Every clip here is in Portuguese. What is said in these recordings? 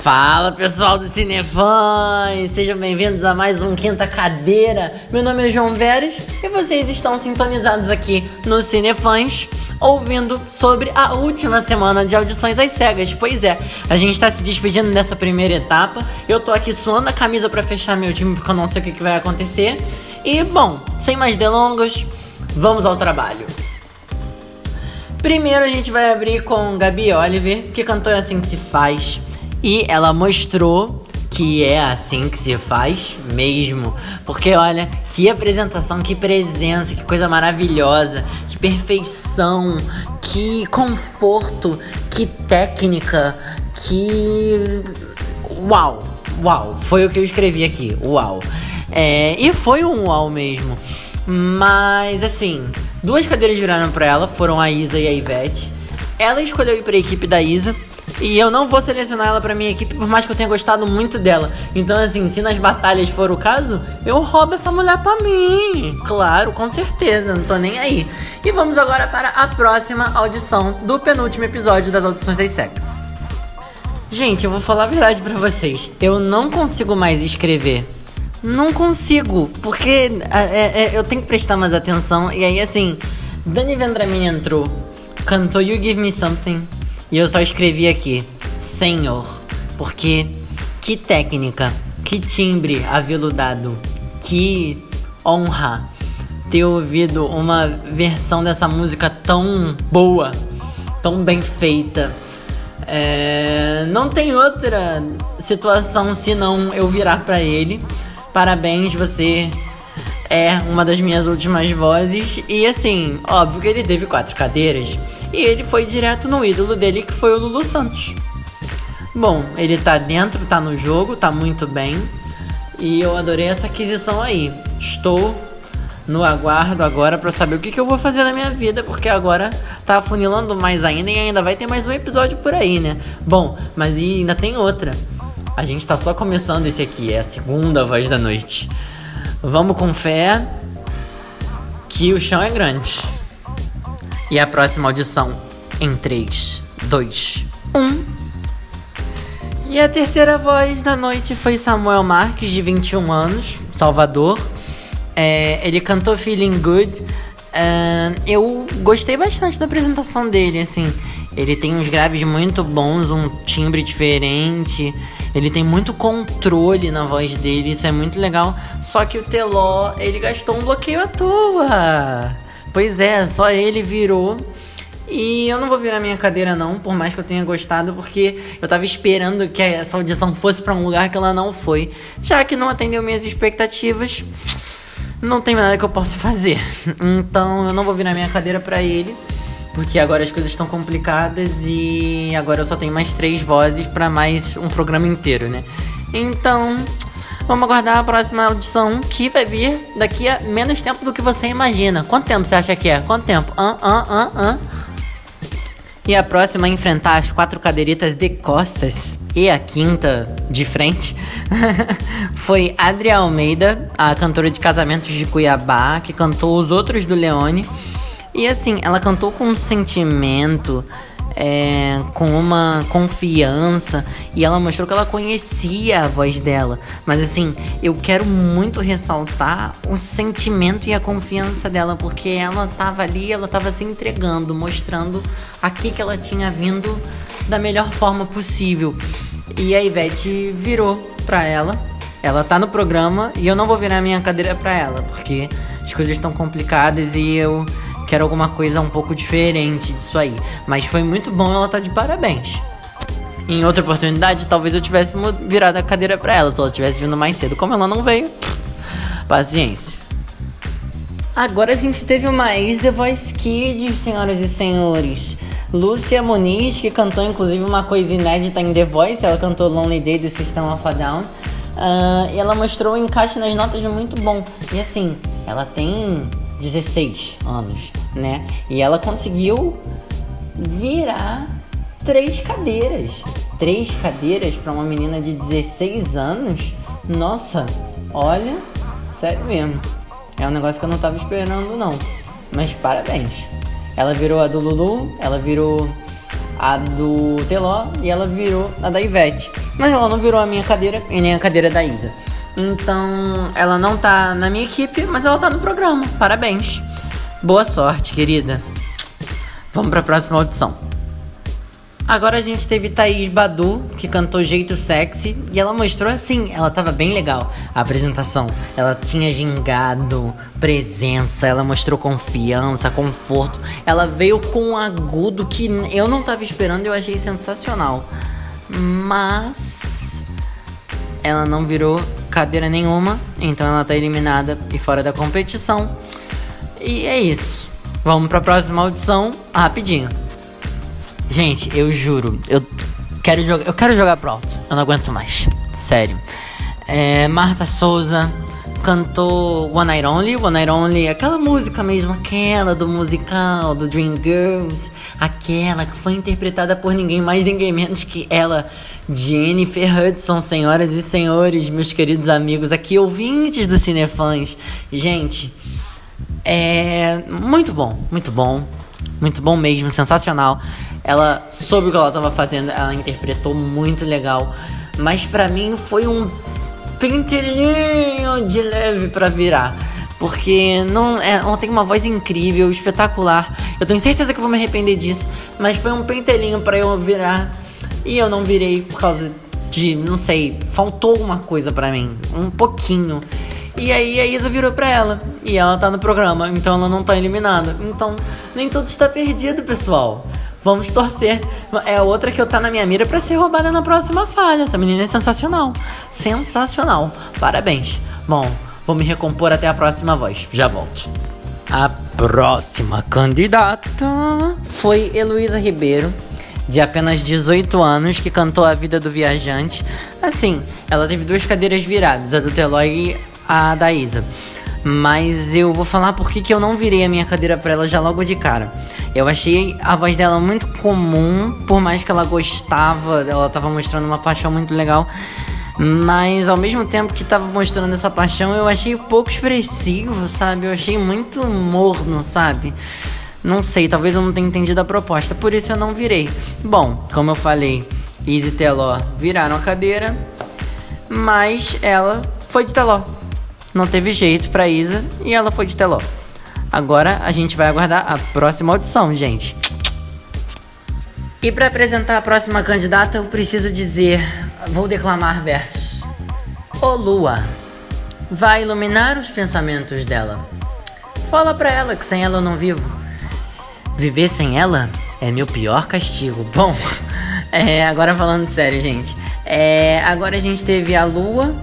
Fala pessoal do Cinefãs, sejam bem-vindos a mais um Quinta Cadeira. Meu nome é João Veras e vocês estão sintonizados aqui no Cinefãs, ouvindo sobre a última semana de audições às cegas. Pois é, a gente está se despedindo dessa primeira etapa. Eu tô aqui suando a camisa pra fechar meu time porque eu não sei o que vai acontecer. E bom, sem mais delongas, vamos ao trabalho. Primeiro a gente vai abrir com Gabi Oliver, que cantou Assim Que Se Faz. E ela mostrou que é assim que se faz mesmo. Porque olha, que apresentação, que presença, que coisa maravilhosa, que perfeição, que conforto, que técnica, que... Uau, foi o que eu escrevi aqui, uau. E foi um uau mesmo. Mas assim, duas cadeiras viraram pra ela, foram a Isa e a Ivete. Ela escolheu ir pra equipe da Isa. E eu não vou selecionar ela pra minha equipe, por mais que eu tenha gostado muito dela. Então assim, se nas batalhas for o caso, eu roubo essa mulher pra mim. Claro, com certeza, não tô nem aí. E vamos agora para a próxima audição do penúltimo episódio das audições das cegas. Gente, eu vou falar a verdade pra vocês. Eu não consigo mais escrever. Não consigo, porque eu tenho que prestar mais atenção. E aí assim, Dani Vendramini entrou, cantou You Give Me Something. E eu só escrevi aqui, Senhor, porque que técnica, que timbre aveludado, que honra ter ouvido uma versão dessa música tão boa, tão bem feita. Não tem outra situação senão eu virar pra ele. Parabéns, você é uma das minhas últimas vozes. E assim, óbvio que ele teve 4 cadeiras. E ele foi direto no ídolo dele, que foi o Lulu Santos. Bom, ele tá dentro, tá no jogo, tá muito bem. E eu adorei essa aquisição aí. Estou no aguardo agora pra saber o que eu vou fazer na minha vida, porque agora tá afunilando mais ainda e ainda vai ter mais um episódio por aí, né? Bom, mas ainda tem outra. A gente tá só começando esse aqui, é a segunda voz da noite. Vamos com fé que o chão é grande. E a próxima audição em 3, 2, 1. E a terceira voz da noite foi Samuel Marques, de 21 anos, Salvador. Ele cantou Feeling Good. Eu gostei bastante da apresentação dele, assim. Ele tem uns graves muito bons, um timbre diferente. Ele tem muito controle na voz dele, isso é muito legal. Só que o Teló, ele gastou um bloqueio à toa. Pois é, só ele virou. E eu não vou virar minha cadeira não, por mais que eu tenha gostado, porque eu tava esperando que essa audição fosse pra um lugar que ela não foi. Já que não atendeu minhas expectativas, não tem nada que eu possa fazer. Então eu não vou virar minha cadeira pra ele, porque agora as coisas estão complicadas e agora eu só tenho mais 3 vozes pra mais um programa inteiro, né? Então... vamos aguardar a próxima audição, que vai vir daqui a menos tempo do que você imagina. Quanto tempo você acha que é? Quanto tempo? E a próxima a enfrentar as 4 cadeiritas de costas e a quinta de frente foi Adria Almeida, a cantora de Casamentos de Cuiabá, que cantou Os Outros do Leone. E assim, ela cantou com um sentimento... com uma confiança, e ela mostrou que ela conhecia a voz dela. Mas assim, eu quero muito ressaltar o sentimento e a confiança dela, porque ela tava ali, ela tava se entregando, mostrando aqui que ela tinha vindo da melhor forma possível. E a Ivete virou pra ela. Ela tá no programa e eu não vou virar minha cadeira pra ela, porque as coisas estão complicadas e eu quero alguma coisa um pouco diferente disso aí. Mas foi muito bom, ela tá de parabéns. Em outra oportunidade, talvez eu tivesse virado a cadeira pra ela, se ela tivesse vindo mais cedo. Como ela não veio, paciência. Agora a gente teve uma ex-The Voice Kids, senhoras e senhores. Lúcia Muniz, que cantou inclusive uma coisa inédita em The Voice. Ela cantou Lonely Day do System of a Down. E ela mostrou um encaixe nas notas muito bom. E assim, ela tem 16 anos, né? E ela conseguiu virar 3 cadeiras. 3 cadeiras pra uma menina de 16 anos? Nossa, olha, sério mesmo. É um negócio que eu não tava esperando, não. Mas parabéns. Ela virou a do Lulu, ela virou a do Teló e ela virou a da Ivete. Mas ela não virou a minha cadeira e nem a cadeira da Isa. Então, ela não tá na minha equipe, mas ela tá no programa. Parabéns. Boa sorte, querida. Vamos pra próxima audição. Agora a gente teve Thaís Badu, que cantou Jeito Sexy. E ela mostrou assim, ela tava bem legal a apresentação. Ela tinha gingado, presença, ela mostrou confiança, conforto. Ela veio com um agudo que eu não tava esperando e eu achei sensacional. Mas ela não virou cadeira nenhuma, então ela tá eliminada e fora da competição. E é isso. Vamos pra próxima audição rapidinho. Gente, eu juro, eu quero jogar pro alto. Eu não aguento mais, sério. Marta Souza cantou One Night Only, aquela música mesmo, aquela do musical, do Dreamgirls. Aquela que foi interpretada por ninguém mais, ninguém menos que ela, Jennifer Hudson. Senhoras e senhores, meus queridos amigos aqui, ouvintes do Cinefãs. Gente, muito bom mesmo, sensacional. Ela soube o que ela estava fazendo, ela interpretou muito legal. Mas pra mim foi um pentelinho de leve pra virar. Porque ela tem uma voz incrível, espetacular. Eu tenho certeza que eu vou me arrepender disso. Mas foi um pentelinho pra eu virar. E eu não virei por causa de, não sei, faltou alguma coisa pra mim. Um pouquinho. E aí a Isa virou pra ela. E ela tá no programa, então ela não tá eliminada. Então nem tudo está perdido, pessoal. Vamos torcer. É outra que eu tá na minha mira pra ser roubada na próxima fase. Essa menina é sensacional. Sensacional. Parabéns. Bom, vou me recompor até a próxima voz. Já volto. A próxima candidata foi Heloísa Ribeiro, de apenas 18 anos, que cantou A Vida do Viajante. Assim, ela teve 2 cadeiras viradas, a do Teló e a da Isa. Mas eu vou falar porque que eu não virei a minha cadeira pra ela já logo de cara. Eu achei a voz dela muito comum, por mais que ela gostava, ela tava mostrando uma paixão muito legal. Mas ao mesmo tempo que tava mostrando essa paixão, eu achei pouco expressivo, sabe? Eu achei muito morno, sabe? Não sei, talvez eu não tenha entendido a proposta, por isso eu não virei. Bom, como eu falei, Isa e Teló viraram a cadeira, mas ela foi de Teló. Não teve jeito pra Isa e ela foi de Teló. Agora a gente vai aguardar a próxima audição, gente. E pra apresentar a próxima candidata, eu preciso dizer, vou declamar versos. Ô Lua, vai iluminar os pensamentos dela. Fala pra ela que sem ela eu não vivo. Viver sem ela é meu pior castigo. Bom, agora falando sério, gente. Agora a gente teve a Lua,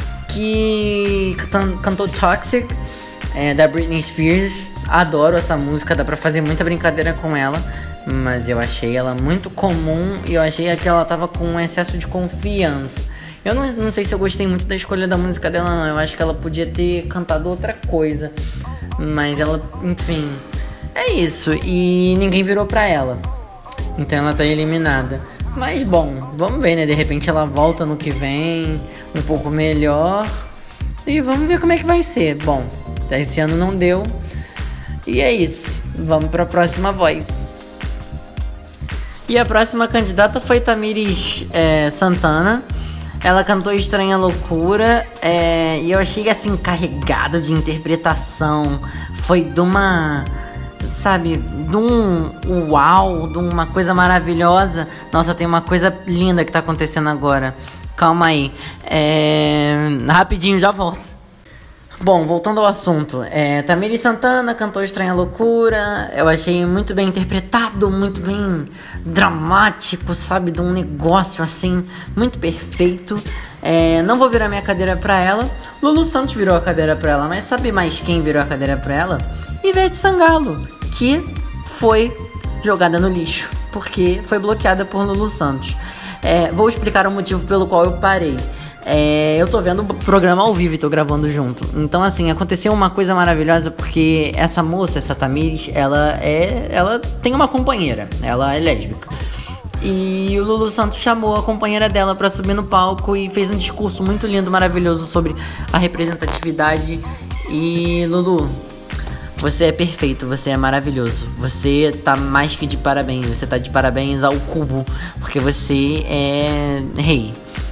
que cantou Toxic, da Britney Spears. Adoro essa música, dá pra fazer muita brincadeira com ela. Mas eu achei ela muito comum e eu achei que ela tava com um excesso de confiança. Eu não sei se eu gostei muito da escolha da música dela, não. Eu acho que ela podia ter cantado outra coisa. Mas ela, enfim, é isso. E ninguém virou pra ela. Então ela tá eliminada. Mas bom, vamos ver, né? De repente ela volta no que vem, um pouco melhor. E vamos ver como é que vai ser. Bom, esse ano não deu. E é isso. Vamos pra próxima voz. E a próxima candidata foi Tamiris Santana. Ela cantou Estranha Loucura. E eu achei assim, carregada de interpretação. Foi de uma... sabe, de um uau, de uma coisa maravilhosa. Nossa, tem uma coisa linda que tá acontecendo agora. Calma aí. Rapidinho, já volto. Bom, voltando ao assunto, Tamiris Santana cantou Estranha Loucura. Eu achei muito bem interpretado, muito bem dramático, sabe? De um negócio assim, muito perfeito. Não vou virar minha cadeira pra ela. Lulu Santos virou a cadeira pra ela, mas sabe mais quem virou a cadeira pra ela? Ivete Sangalo, que foi jogada no lixo, porque foi bloqueada por Lulu Santos. Vou explicar o motivo pelo qual eu parei. Eu tô vendo o programa ao vivo e tô gravando junto. Então, assim, aconteceu uma coisa maravilhosa, porque essa moça, essa Tamiris, ela tem uma companheira. Ela é lésbica. E o Lulu Santos chamou a companheira dela pra subir no palco e fez um discurso muito lindo, maravilhoso sobre a representatividade. E, Lulu, você é perfeito, você é maravilhoso. Você tá mais que de parabéns. Você tá de parabéns ao cubo, porque você é rei.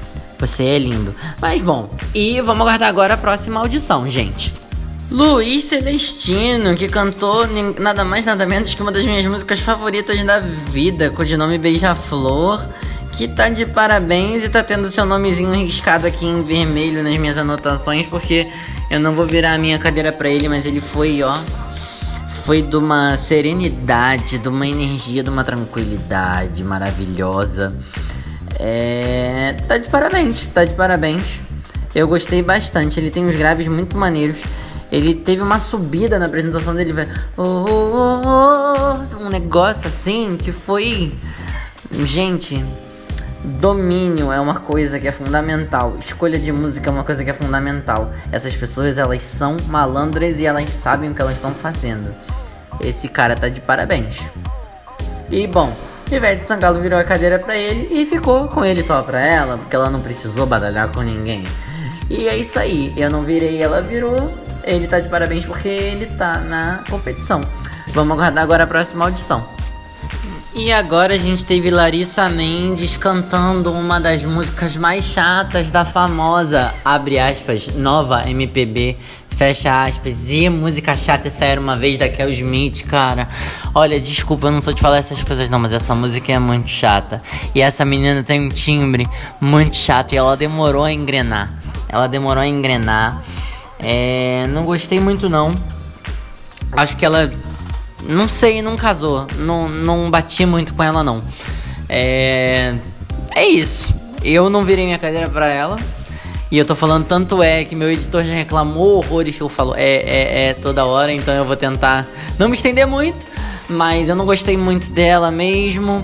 Você é lindo. Mas bom, e vamos aguardar agora a próxima audição, gente. Luiz Celestino, que cantou nada mais nada menos que uma das minhas músicas favoritas da vida, codinome Beija-Flor, que tá de parabéns e tá tendo seu nomezinho riscado aqui em vermelho nas minhas anotações, porque eu não vou virar a minha cadeira pra ele, mas ele foi, foi de uma serenidade, de uma energia, de uma tranquilidade maravilhosa. Tá de parabéns. Eu gostei bastante, ele tem uns graves muito maneiros. Ele teve uma subida na apresentação dele, velho. Um negócio assim que foi... Gente, domínio é uma coisa que é fundamental. Escolha de música é uma coisa que é fundamental. Essas pessoas, elas são malandras e elas sabem o que elas estão fazendo. Esse cara tá de parabéns. E bom, Ivete Sangalo virou a cadeira pra ele e ficou com ele só pra ela, porque ela não precisou badalhar com ninguém. E é isso aí, eu não virei, ela virou. Ele tá de parabéns porque ele tá na competição. Vamos aguardar agora a próxima audição. E agora a gente teve Larissa Mendes cantando uma das músicas mais chatas da famosa, abre aspas, nova MPB, fecha aspas. E música chata, essa era uma vez da Kel Smith, cara. Olha, desculpa, eu não sou de falar essas coisas não, mas essa música é muito chata. E essa menina tem um timbre muito chato e ela demorou a engrenar. Não gostei muito não. Acho que ela... Não sei, não casou. Não bati muito com ela não. É isso. Eu não virei minha cadeira pra ela. E eu tô falando, tanto que meu editor já reclamou horrores que eu falo toda hora. Então eu vou tentar não me estender muito. Mas eu não gostei muito dela mesmo.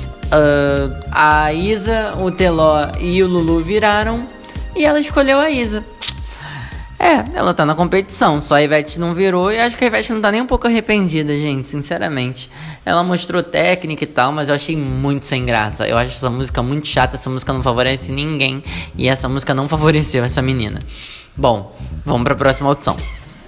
A Isa, o Teló e o Lulu viraram. E ela escolheu a Isa. Ela tá na competição, só a Ivete não virou. E acho que a Ivete não tá nem um pouco arrependida, gente, sinceramente. Ela mostrou técnica e tal, mas eu achei muito sem graça. Eu acho essa música muito chata, essa música não favorece ninguém. E essa música não favoreceu essa menina. Bom, vamos pra próxima audição.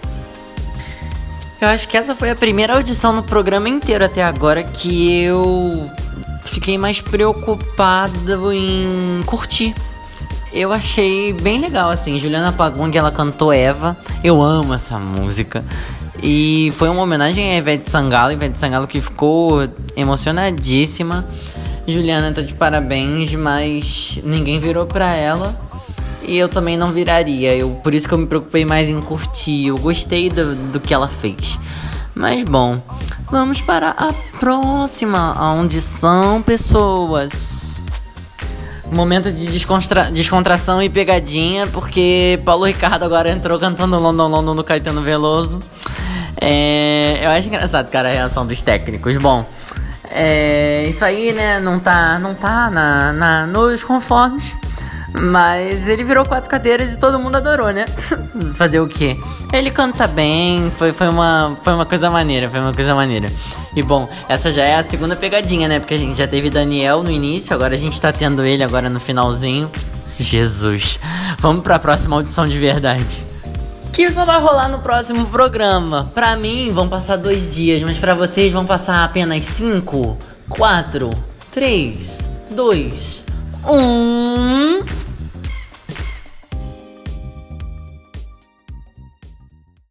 Eu acho que essa foi a primeira audição no programa inteiro até agora que eu fiquei mais preocupado em curtir. Eu achei bem legal, assim. Juliana Pagong, ela cantou Eva. Eu amo essa música. E foi uma homenagem a Ivete Sangalo que ficou emocionadíssima. Juliana tá de parabéns, mas ninguém virou pra ela. E eu também não viraria. Por isso que eu me preocupei mais em curtir. Eu gostei do que ela fez. Mas bom, vamos para a próxima audição, pessoas. Momento de descontração e pegadinha, porque Paulo Ricardo agora entrou cantando London London no Caetano Veloso. Eu acho engraçado, cara, a reação dos técnicos. Bom, isso aí, né, não tá nos conformes. Mas ele virou 4 cadeiras e todo mundo adorou, né? Fazer o quê? Ele canta bem, foi uma coisa maneira, E bom, essa já é a segunda pegadinha, né? Porque a gente já teve Daniel no início, agora a gente tá tendo ele agora no finalzinho. Jesus. Vamos pra próxima audição de verdade. Que só vai rolar no próximo programa. Pra mim vão passar 2 dias, mas pra vocês vão passar apenas 5, 4, 3, 2, 1...